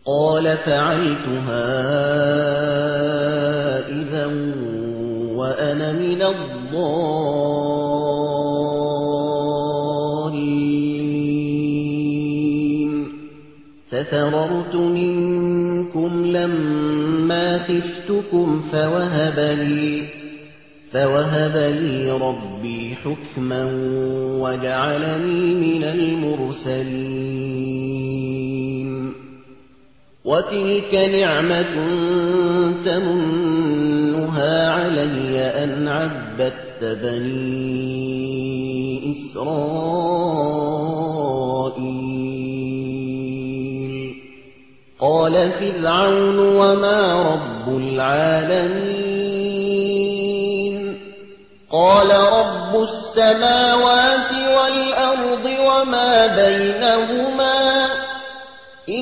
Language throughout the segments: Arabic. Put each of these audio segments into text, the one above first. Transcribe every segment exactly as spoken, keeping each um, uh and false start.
قال فعلتها إذا وأنا من الضالين ففررت منكم لما خفتكم فوهب لي فوهب لي ربي حكما وجعلني من المرسلين وتلك نعمة تمنها علي أن عبدت بني إسرائيل قال فرعون وما رب العالمين قال رب السماوات والأرض وما بينهما إن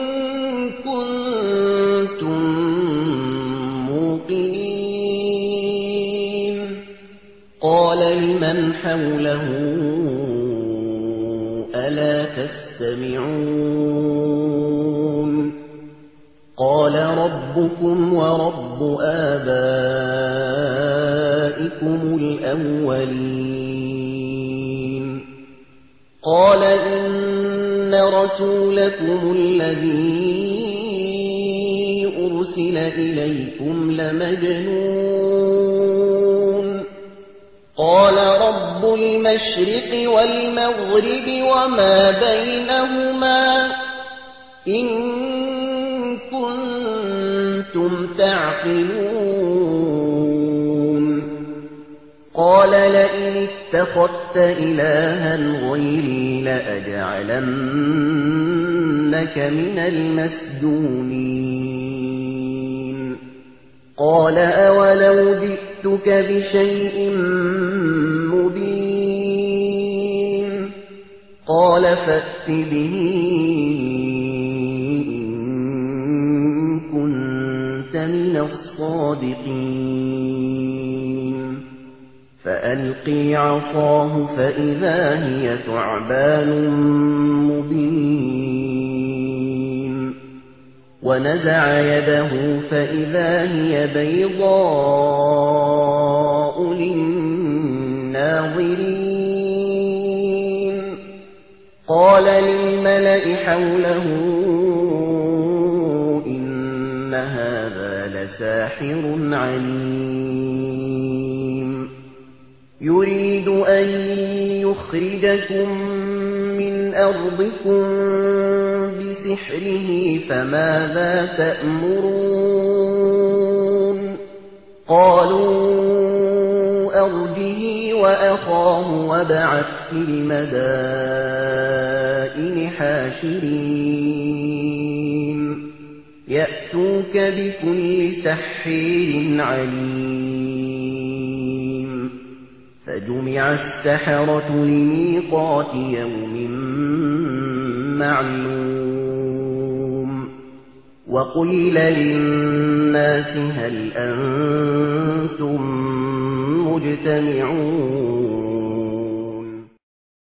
كنتم موقنين قال لمن حوله ألا تستمعون قال ربكم ورب آبائكم الأولين قال إن رسولكم الذي أرسل إليكم لمجنون قال رب المشرق والمغرب وما بينهما إن كنتم تعقلون قال لئن اتخذت إلها غيري لأجعلنك من المسجونين قال أولو جئتك بشيء مبين قال فأت به إن كنت من الصادقين فألقي عصاه فإذا هي ثعبان مبين ونزع يده فإذا هي بيضاء للناظرين قال للملأ حوله إن هذا لساحر عليم يريد أن يخرجكم من أرضكم بسحره فماذا تأمرون قالوا أرجه وأخاه وابعث في المدائن حاشرين يأتوك بكل سحير عليم فجمع السحرة لميقات يوم معلوم وقيل للناس هل أنتم مجتمعون